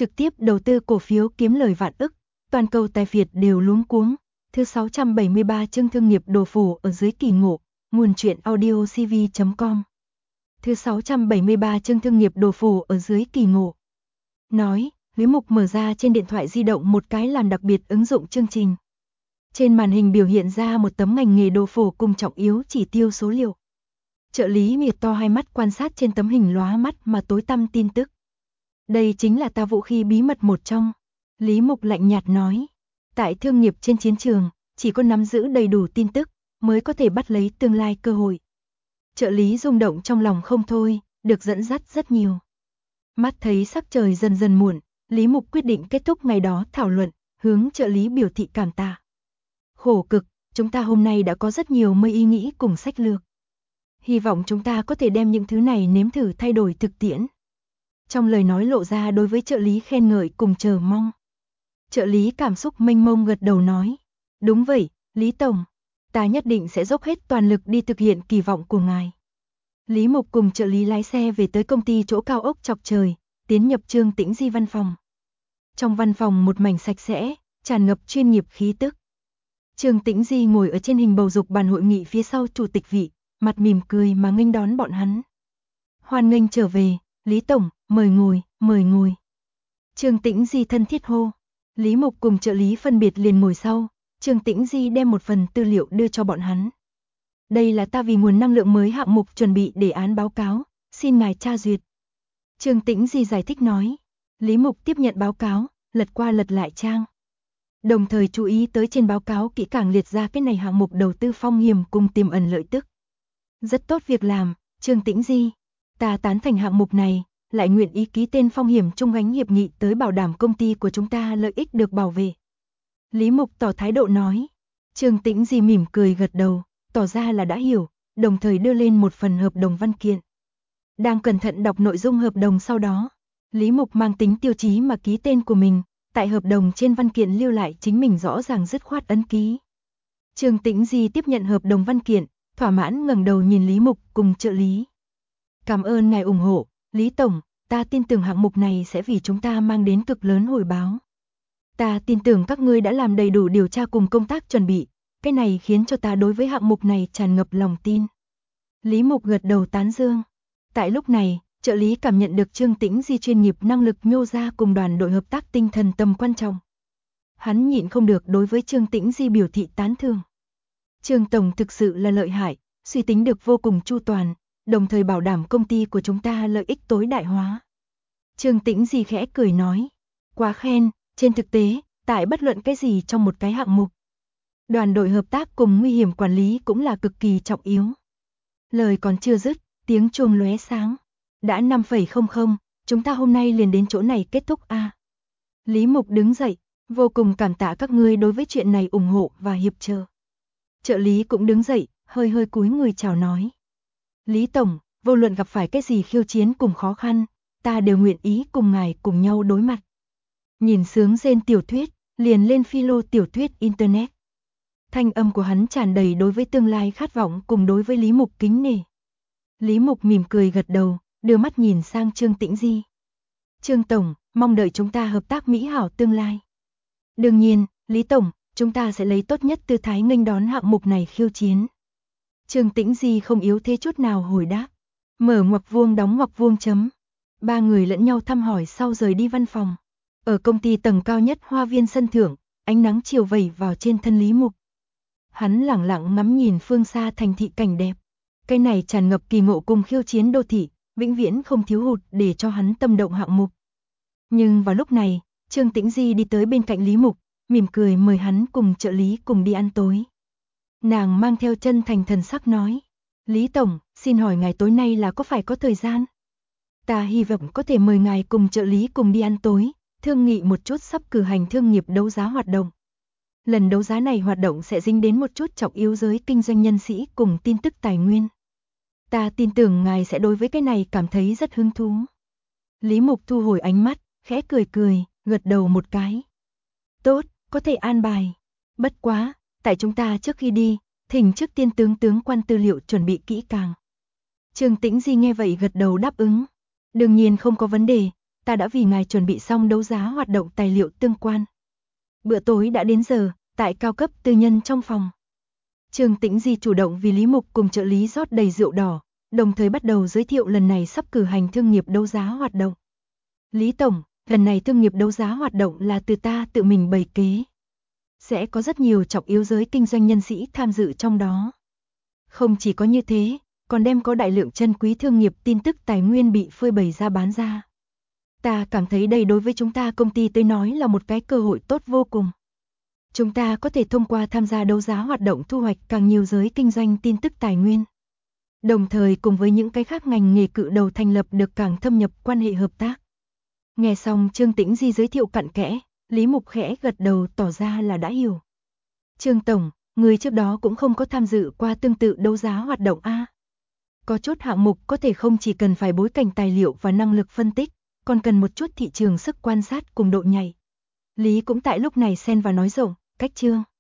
trực tiếp đầu tư cổ phiếu kiếm lời vạn ức, toàn cầu tài phiệt đều luống cuống. Thứ 673 chương thương nghiệp đồ phủ ở dưới kỳ ngộ, nguồn truyện audio cv.com. Thứ 673 chương thương nghiệp đồ phủ ở dưới kỳ ngộ. Nói, Lý Mục mở ra trên điện thoại di động một cái làm đặc biệt ứng dụng chương trình. Trên màn hình biểu hiện ra một tấm ngành nghề đồ phủ cùng trọng yếu chỉ tiêu số liệu. Trợ lý miệt to hai mắt quan sát trên tấm hình lóa mắt mà tối tăm tin tức. Đây chính là ta vũ khí bí mật một trong. Lý Mục lạnh nhạt nói. Tại thương nghiệp trên chiến trường, chỉ có nắm giữ đầy đủ tin tức, mới có thể bắt lấy tương lai cơ hội. Trợ lý rung động trong lòng không thôi, được dẫn dắt rất nhiều. Mắt thấy sắc trời dần dần muộn, Lý Mục quyết định kết thúc ngày đó thảo luận, hướng trợ lý biểu thị cảm tạ. Khổ cực, chúng ta hôm nay đã có rất nhiều mây ý nghĩ cùng sách lược. Hy vọng chúng ta có thể đem những thứ này nếm thử thay đổi thực tiễn. Trong lời nói lộ ra đối với trợ lý khen ngợi cùng chờ mong. Trợ lý cảm xúc mênh mông gật đầu nói. Đúng vậy, Lý Tổng. Ta nhất định sẽ dốc hết toàn lực đi thực hiện kỳ vọng của ngài. Lý Mục cùng trợ lý lái xe về tới công ty chỗ cao ốc chọc trời, tiến nhập Trương Tĩnh Di văn phòng. Trong văn phòng một mảnh sạch sẽ, tràn ngập chuyên nghiệp khí tức. Trương Tĩnh Di ngồi ở trên hình bầu dục bàn hội nghị phía sau chủ tịch vị, mặt mỉm cười mà nghênh đón bọn hắn. Hoan nghênh trở về, Lý Tổng, mời ngồi, mời ngồi. Trương Tĩnh Di thân thiết hô. Lý Mục cùng trợ lý phân biệt liền ngồi sau, Trương Tĩnh Di đem một phần tư liệu đưa cho bọn hắn. Đây là ta vì nguồn năng lượng mới hạng mục chuẩn bị đề án báo cáo, xin ngài tra duyệt. Trương Tĩnh Di giải thích nói. Lý Mục tiếp nhận báo cáo, lật qua lật lại trang. Đồng thời chú ý tới trên báo cáo kỹ càng liệt ra cái này hạng mục đầu tư phong hiểm cùng tiềm ẩn lợi tức. Rất tốt việc làm, Trương Tĩnh Di. Ta tán thành hạng mục này, lại nguyện ý ký tên phong hiểm chung gánh hiệp nghị tới bảo đảm công ty của chúng ta lợi ích được bảo vệ. Lý Mục tỏ thái độ nói. Trương Tĩnh Di mỉm cười gật đầu, tỏ ra là đã hiểu, đồng thời đưa lên một phần hợp đồng văn kiện. Đang cẩn thận đọc nội dung hợp đồng sau đó, Lý Mục mang tính tiêu chí mà ký tên của mình, tại hợp đồng trên văn kiện lưu lại chính mình rõ ràng dứt khoát ấn ký. Trương Tĩnh Di tiếp nhận hợp đồng văn kiện, thỏa mãn ngẩng đầu nhìn Lý Mục cùng trợ lý. Cảm ơn ngài ủng hộ, Lý Tổng, ta tin tưởng hạng mục này sẽ vì chúng ta mang đến cực lớn hồi báo. Ta tin tưởng các ngươi đã làm đầy đủ điều tra cùng công tác chuẩn bị, cái này khiến cho ta đối với hạng mục này tràn ngập lòng tin. Lý Mục gật đầu tán dương. Tại lúc này, trợ lý cảm nhận được Trương Tĩnh Di chuyên nghiệp năng lực nhô ra cùng đoàn đội hợp tác tinh thần tầm quan trọng. Hắn nhịn không được đối với Trương Tĩnh Di biểu thị tán thưởng. Trương Tổng thực sự là lợi hại, suy tính được vô cùng chu toàn, đồng thời bảo đảm công ty của chúng ta lợi ích tối đại hóa. Trương Tĩnh Di khẽ cười nói. Quá khen, trên thực tế, tại bất luận cái gì trong một cái hạng mục. Đoàn đội hợp tác cùng nguy hiểm quản lý cũng là cực kỳ trọng yếu. Lời còn chưa dứt, tiếng chuông lóe sáng. Đã 5:00, chúng ta hôm nay liền đến chỗ này kết thúc a. Lý Mục đứng dậy, vô cùng cảm tạ các ngươi đối với chuyện này ủng hộ và hiệp trợ. Trợ lý cũng đứng dậy, hơi hơi cúi người chào nói. Lý Tổng, vô luận gặp phải cái gì khiêu chiến cùng khó khăn, ta đều nguyện ý cùng ngài cùng nhau đối mặt. Nhìn sướng rên tiểu thuyết, liền lên philo tiểu thuyết Internet. Thanh âm của hắn tràn đầy đối với tương lai khát vọng cùng đối với Lý Mục kính nể. Lý Mục mỉm cười gật đầu, đưa mắt nhìn sang Trương Tĩnh Di. Trương Tổng, mong đợi chúng ta hợp tác mỹ hảo tương lai. Đương nhiên, Lý Tổng, chúng ta sẽ lấy tốt nhất tư thái nghênh đón hạng mục này khiêu chiến. Trương Tĩnh Di không yếu thế chút nào hồi đáp. Mở ngoặc vuông đóng ngoặc vuông chấm. Ba người lẫn nhau thăm hỏi sau rời đi văn phòng. Ở công ty tầng cao nhất hoa viên sân thượng, ánh nắng chiều vẩy vào trên thân Lý Mục. Hắn lẳng lặng ngắm nhìn phương xa thành thị cảnh đẹp. Cái này tràn ngập kỳ ngộ cùng khiêu chiến đô thị, vĩnh viễn không thiếu hụt để cho hắn tâm động hạng mục. Nhưng vào lúc này, Trương Tĩnh Di đi tới bên cạnh Lý Mục, mỉm cười mời hắn cùng trợ lý cùng đi ăn tối. Nàng mang theo chân thành thần sắc nói. Lý Tổng, xin hỏi ngài tối nay là có phải có thời gian? Ta hy vọng có thể mời ngài cùng trợ lý cùng đi ăn tối, thương nghị một chút sắp cử hành thương nghiệp đấu giá hoạt động. Lần đấu giá này hoạt động sẽ dính đến một chút trọng yếu giới kinh doanh nhân sĩ cùng tin tức tài nguyên. Ta tin tưởng ngài sẽ đối với cái này cảm thấy rất hứng thú. Lý Mục thu hồi ánh mắt, khẽ cười cười, gật đầu một cái. Tốt, có thể an bài. Bất quá, tại chúng ta trước khi đi, thỉnh trước tiên tướng quan tư liệu chuẩn bị kỹ càng. Trương Tĩnh Di nghe vậy gật đầu đáp ứng. Đương nhiên không có vấn đề, ta đã vì ngài chuẩn bị xong đấu giá hoạt động tài liệu tương quan. Bữa tối đã đến giờ, tại cao cấp tư nhân trong phòng. Trương Tĩnh Di chủ động vì Lý Mục cùng trợ lý rót đầy rượu đỏ, đồng thời bắt đầu giới thiệu lần này sắp cử hành thương nghiệp đấu giá hoạt động. Lý Tổng, lần này thương nghiệp đấu giá hoạt động là từ ta tự mình bày kế. Sẽ có rất nhiều trọng yếu giới kinh doanh nhân sĩ tham dự trong đó. Không chỉ có như thế, còn đem có đại lượng chân quý thương nghiệp tin tức tài nguyên bị phơi bày ra bán ra. Ta cảm thấy đây đối với chúng ta công ty tới nói là một cái cơ hội tốt vô cùng. Chúng ta có thể thông qua tham gia đấu giá hoạt động thu hoạch càng nhiều giới kinh doanh tin tức tài nguyên. Đồng thời cùng với những cái khác ngành nghề cự đầu thành lập được càng thâm nhập quan hệ hợp tác. Nghe xong Trương Tĩnh Di giới thiệu cặn kẽ, Lý Mục khẽ gật đầu tỏ ra là đã hiểu. Trương Tổng, người trước đó cũng không có tham dự qua tương tự đấu giá hoạt động A. Có chút hạng mục có thể không chỉ cần phải bối cảnh tài liệu và năng lực phân tích, còn cần một chút thị trường sức quan sát cùng độ nhạy. Lý cũng tại lúc này xen vào nói rộng, cách Trương